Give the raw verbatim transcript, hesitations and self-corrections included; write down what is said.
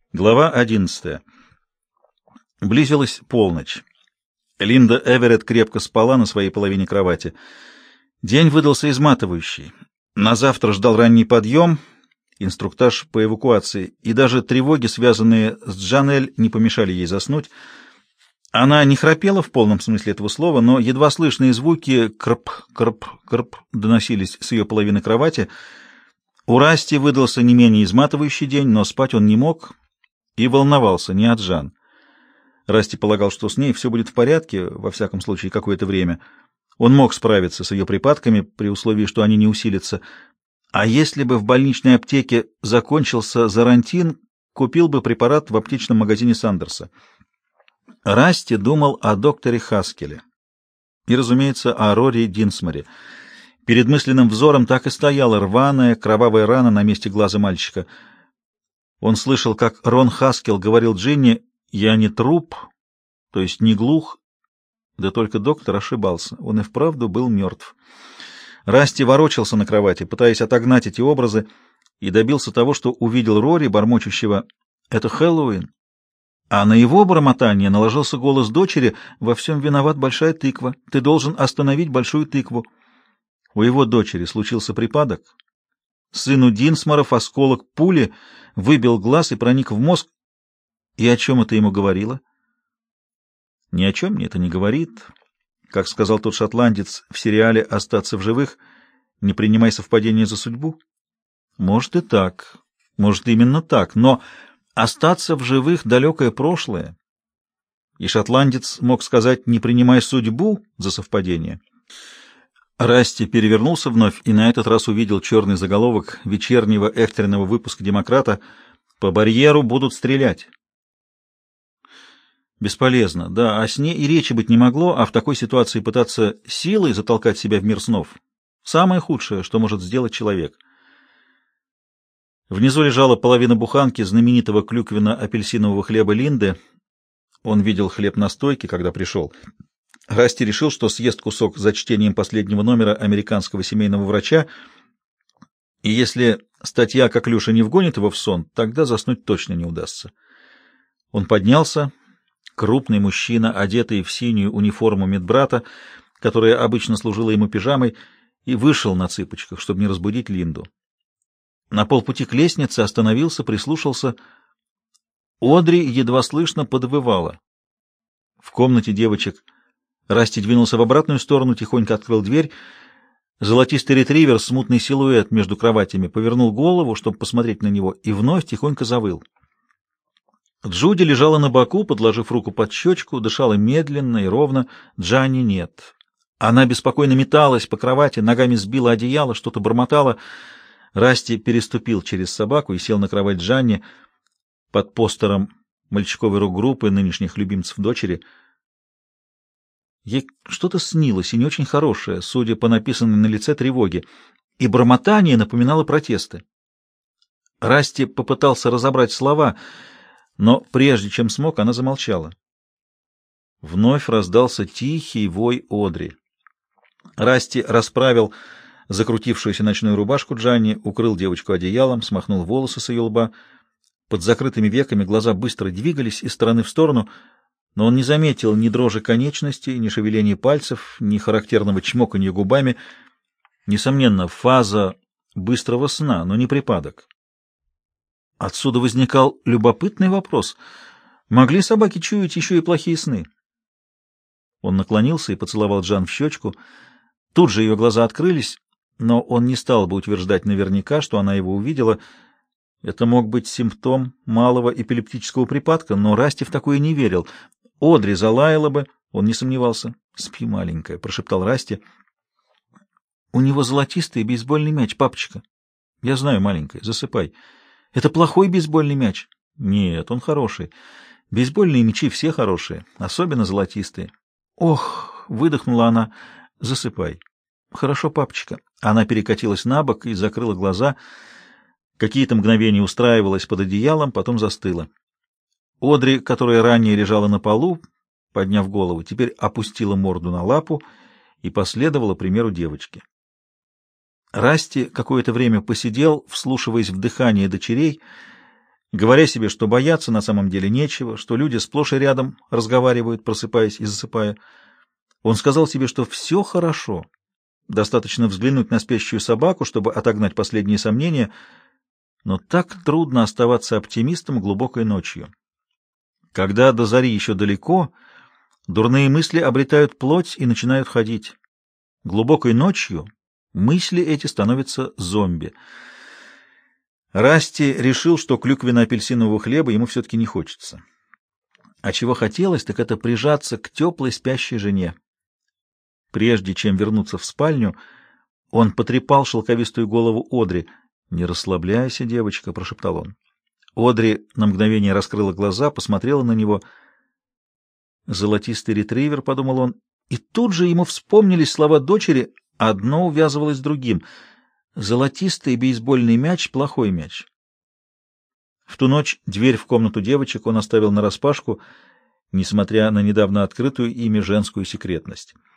Глава одиннадцатая. Близилась полночь. Линда Эверетт крепко спала на своей половине кровати. День выдался изматывающий. На завтра ждал ранний подъем, инструктаж по эвакуации, и даже тревоги, связанные с Джанель, не помешали ей заснуть. Она не храпела в полном смысле этого слова, но едва слышные звуки крп-крп-крп доносились с ее половины кровати. У Расти выдался не менее изматывающий день, но спать он не мог и волновался не от Жан. Расти полагал, что с ней все будет в порядке, во всяком случае, какое-то время. Он мог справиться с ее припадками, при условии, что они не усилятся. А если бы в больничной аптеке закончился зарантин, купил бы препарат в аптечном магазине Сандерса. Расти думал о докторе Хаскеле и, разумеется, о Рори Динсморе. Перед мысленным взором так и стояла рваная, кровавая рана на месте глаза мальчика. Он слышал, как Рон Хаскел говорил Джинни: «Я не труп, то есть не глух». Да только доктор ошибался, он и вправду был мертв. Расти ворочался на кровати, пытаясь отогнать эти образы, и добился того, что увидел Рори, бормочущего: «Это Хэллоуин». А на его бормотание наложился голос дочери: «Во всем виноват большая тыква. Ты должен остановить большую тыкву». У его дочери случился припадок. Сыну Динсморов осколок пули выбил глаз и проник в мозг. И о чем это ему говорило? Ни о чем мне это не говорит. Как сказал тот шотландец в сериале «Остаться в живых», не принимай совпадения за судьбу. Может и так, может именно так, но остаться в живых — далекое прошлое. И шотландец мог сказать: не принимай судьбу за совпадение. Расти перевернулся вновь и на этот раз увидел черный заголовок вечернего экстренного выпуска «Демократа». «По барьеру будут стрелять». Бесполезно, да, о сне и речи быть не могло, а в такой ситуации пытаться силой затолкать себя в мир снов — самое худшее, что может сделать человек. Внизу лежала половина буханки знаменитого клюквенно-апельсинового хлеба Линды. Он видел хлеб на стойке, когда пришел. Расти решил, что съест кусок за чтением последнего номера «Американского семейного врача», и если статья коклюша не вгонит его в сон, тогда заснуть точно не удастся. Он поднялся, крупный мужчина, одетый в синюю униформу медбрата, которая обычно служила ему пижамой, и вышел на цыпочках, чтобы не разбудить Линду. На полпути к лестнице остановился, прислушался. Одри едва слышно подвывала. В комнате девочек Расти двинулся в обратную сторону, тихонько открыл дверь. Золотистый ретривер, смутный силуэт между кроватями, повернул голову, чтобы посмотреть на него, и вновь тихонько завыл. Джуди лежала на боку, подложив руку под щечку, дышала медленно и ровно. Джанни нет. Она беспокойно металась по кровати, ногами сбила одеяло, что-то бормотала. Расти переступил через собаку и сел на кровать Джанни под постером мальчиковой рок-группы нынешних любимцев дочери. Ей что-то снилось, и не очень хорошее, судя по написанной на лице тревоге, и бормотание напоминало протесты. Расти попытался разобрать слова, но прежде чем смог, она замолчала. Вновь раздался тихий вой Одри. Расти расправил закрутившуюся ночную рубашку Джанни, укрыл девочку одеялом, смахнул волосы с ее лба. Под закрытыми веками глаза быстро двигались из стороны в сторону, но он не заметил ни дрожи конечностей, ни шевеления пальцев, ни характерного чмоканья губами. Несомненно, фаза быстрого сна, но не припадок. Отсюда возникал любопытный вопрос: могли собаки чуять еще и плохие сны? Он наклонился и поцеловал Джан в щечку. Тут же ее глаза открылись, но он не стал бы утверждать наверняка, что она его увидела. Это мог быть симптом малого эпилептического припадка, но Расти в такое не верил. Одри залаяла бы, он не сомневался. «Спи, маленькая», — прошептал Расти. «У него золотистый бейсбольный мяч, папочка». «Я знаю, маленькая, засыпай». «Это плохой бейсбольный мяч». «Нет, он хороший. Бейсбольные мячи все хорошие, особенно золотистые». «Ох!» — выдохнула она. «Засыпай». «Хорошо, папочка». Она перекатилась на бок и закрыла глаза. Какие-то мгновения устраивалась под одеялом, потом застыла. Одри, которая ранее лежала на полу, подняв голову, теперь опустила морду на лапу и последовала примеру девочки. Расти какое-то время посидел, вслушиваясь в дыхание дочерей. говоря себе, что бояться на самом деле нечего, что люди сплошь и рядом разговаривают, просыпаясь и засыпая. Он сказал себе, что все хорошо. Достаточно взглянуть на спящую собаку, чтобы отогнать последние сомнения, но так трудно оставаться оптимистом глубокой ночью. Когда до зари еще далеко, дурные мысли обретают плоть и начинают ходить. Глубокой ночью мысли эти становятся зомби. Расти решил, что клюквенно-апельсинового хлеба ему все-таки не хочется. А чего хотелось, так это прижаться к теплой спящей жене. Прежде чем вернуться в спальню, он потрепал шелковистую голову Одри. «Не расслабляйся, девочка», — прошептал он. Одри на мгновение раскрыла глаза, посмотрела на него. «Золотистый ретривер», — подумал он, и тут же ему вспомнились слова дочери, одно увязывалось с другим. «Золотистый бейсбольный мяч — плохой мяч». В ту ночь дверь в комнату девочек он оставил нараспашку, несмотря на недавно открытую ими женскую секретность.